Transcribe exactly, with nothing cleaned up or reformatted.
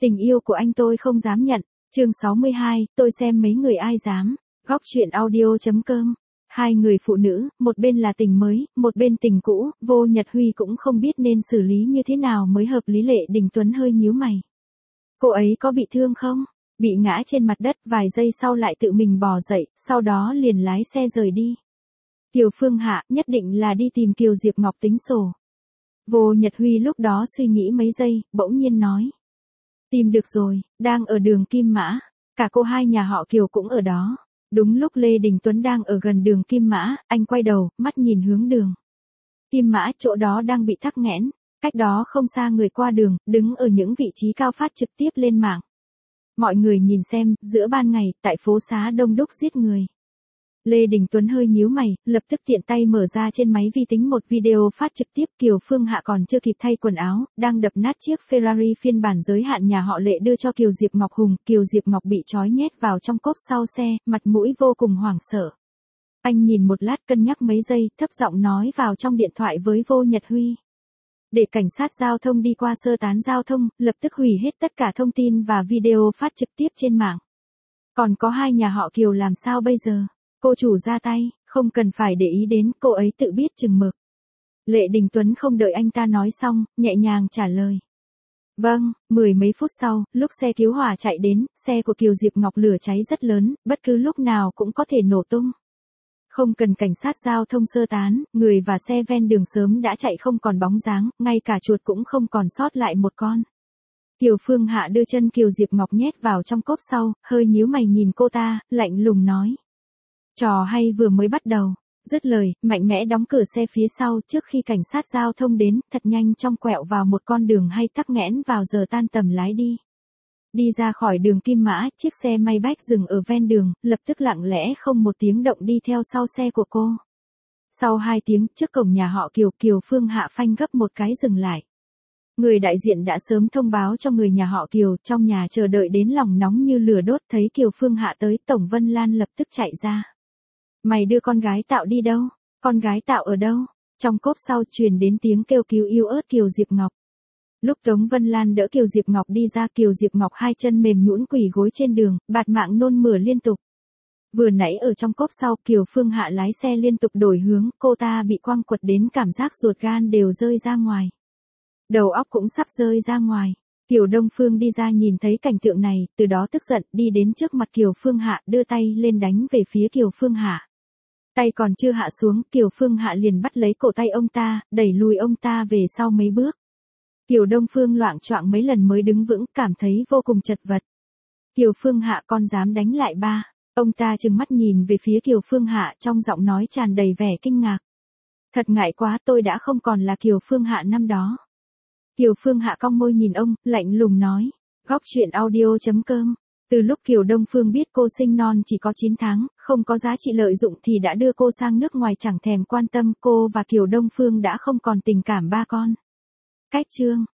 Tình yêu của anh tôi không dám nhận. Chương sáu mươi hai, tôi xem mấy người ai dám. Góc truyện audio chấm com. Hai người phụ nữ, một bên là tình mới, một bên tình cũ, Vô Nhật Huy cũng không biết nên xử lý như thế nào mới hợp lý. Lệ Đình Tuấn hơi nhíu mày. Cô ấy có bị thương không? Bị ngã trên mặt đất, vài giây sau lại tự mình bò dậy, sau đó liền lái xe rời đi. Kiều Phương Hạ, nhất định là đi tìm Kiều Diệp Ngọc tính sổ. Vô Nhật Huy lúc đó suy nghĩ mấy giây, bỗng nhiên nói. Tìm được rồi, đang ở đường Kim Mã. Cả cô hai nhà họ Kiều cũng ở đó. Đúng lúc Lê Đình Tuấn đang ở gần đường Kim Mã, anh quay đầu, mắt nhìn hướng đường Kim Mã, chỗ đó đang bị tắc nghẽn. Cách đó không xa người qua đường, đứng ở những vị trí cao phát trực tiếp lên mạng. Mọi người nhìn xem, giữa ban ngày, tại phố xá đông đúc giết người. Lê Đình Tuấn hơi nhíu mày, lập tức tiện tay mở ra trên máy vi tính một video phát trực tiếp. Kiều Phương Hạ còn chưa kịp thay quần áo, đang đập nát chiếc Ferrari phiên bản giới hạn nhà họ Lệ đưa cho Kiều Diệp Ngọc Hùng. Kiều Diệp Ngọc bị trói nhét vào trong cốp sau xe, mặt mũi vô cùng hoảng sợ. Anh nhìn một lát, cân nhắc mấy giây, thấp giọng nói vào trong điện thoại với Vô Nhật Huy. Để cảnh sát giao thông đi qua sơ tán giao thông, lập tức hủy hết tất cả thông tin và video phát trực tiếp trên mạng. Còn có hai nhà họ Kiều làm sao bây giờ? Cô chủ ra tay, không cần phải để ý đến, cô ấy tự biết chừng mực. Lệ Đình Tuấn không đợi anh ta nói xong, nhẹ nhàng trả lời. Vâng, mười mấy phút sau, lúc xe cứu hỏa chạy đến, xe của Kiều Diệp Ngọc lửa cháy rất lớn, bất cứ lúc nào cũng có thể nổ tung. Không cần cảnh sát giao thông sơ tán, người và xe ven đường sớm đã chạy không còn bóng dáng, ngay cả chuột cũng không còn sót lại một con. Kiều Phương Hạ đưa chân Kiều Diệp Ngọc nhét vào trong cốp sau, hơi nhíu mày nhìn cô ta, lạnh lùng nói. Trò hay vừa mới bắt đầu. Dứt lời, mạnh mẽ đóng cửa xe phía sau trước khi cảnh sát giao thông đến, thật nhanh trong quẹo vào một con đường hay tắc nghẽn vào giờ tan tầm lái đi. Đi ra khỏi đường Kim Mã, chiếc xe Maybach dừng ở ven đường, lập tức lặng lẽ không một tiếng động đi theo sau xe của cô. Sau hai tiếng, trước cổng nhà họ Kiều, Kiều Phương Hạ phanh gấp một cái dừng lại. Người đại diện đã sớm thông báo cho người nhà họ Kiều, trong nhà chờ đợi đến lòng nóng như lửa đốt. Thấy Kiều Phương Hạ tới, Tổng Vân Lan lập tức chạy ra. Mày đưa con gái Tạo đi đâu? Con gái Tạo ở đâu? Trong cốp sau truyền đến tiếng kêu cứu yếu ớt Kiều Diệp Ngọc. Lúc Tống Vân Lan đỡ Kiều Diệp Ngọc đi ra, Kiều Diệp Ngọc hai chân mềm nhũn quỳ gối trên đường, bạt mạng nôn mửa liên tục. Vừa nãy ở trong cốp sau, Kiều Phương Hạ lái xe liên tục đổi hướng, cô ta bị quăng quật đến cảm giác ruột gan đều rơi ra ngoài. Đầu óc cũng sắp rơi ra ngoài. Kiều Đông Phương đi ra nhìn thấy cảnh tượng này, từ đó tức giận, đi đến trước mặt Kiều Phương Hạ, đưa tay lên đánh về phía Kiều Phương Hạ. Tay còn chưa hạ xuống, Kiều Phương Hạ liền bắt lấy cổ tay ông ta, đẩy lùi ông ta về sau mấy bước. Kiều Đông Phương loạng choạng mấy lần mới đứng vững, cảm thấy vô cùng chật vật. Kiều Phương Hạ, con dám đánh lại ba. Ông ta trừng mắt nhìn về phía Kiều Phương Hạ, trong giọng nói tràn đầy vẻ kinh ngạc. Thật ngại quá, tôi đã không còn là Kiều Phương Hạ năm đó. Kiều Phương Hạ cong môi nhìn ông, lạnh lùng nói. Góc truyện audio chấm com. Từ lúc Kiều Đông Phương biết cô sinh non chỉ có chín tháng, không có giá trị lợi dụng thì đã đưa cô sang nước ngoài chẳng thèm quan tâm. Cô và Kiều Đông Phương đã không còn tình cảm ba con. Cách chương.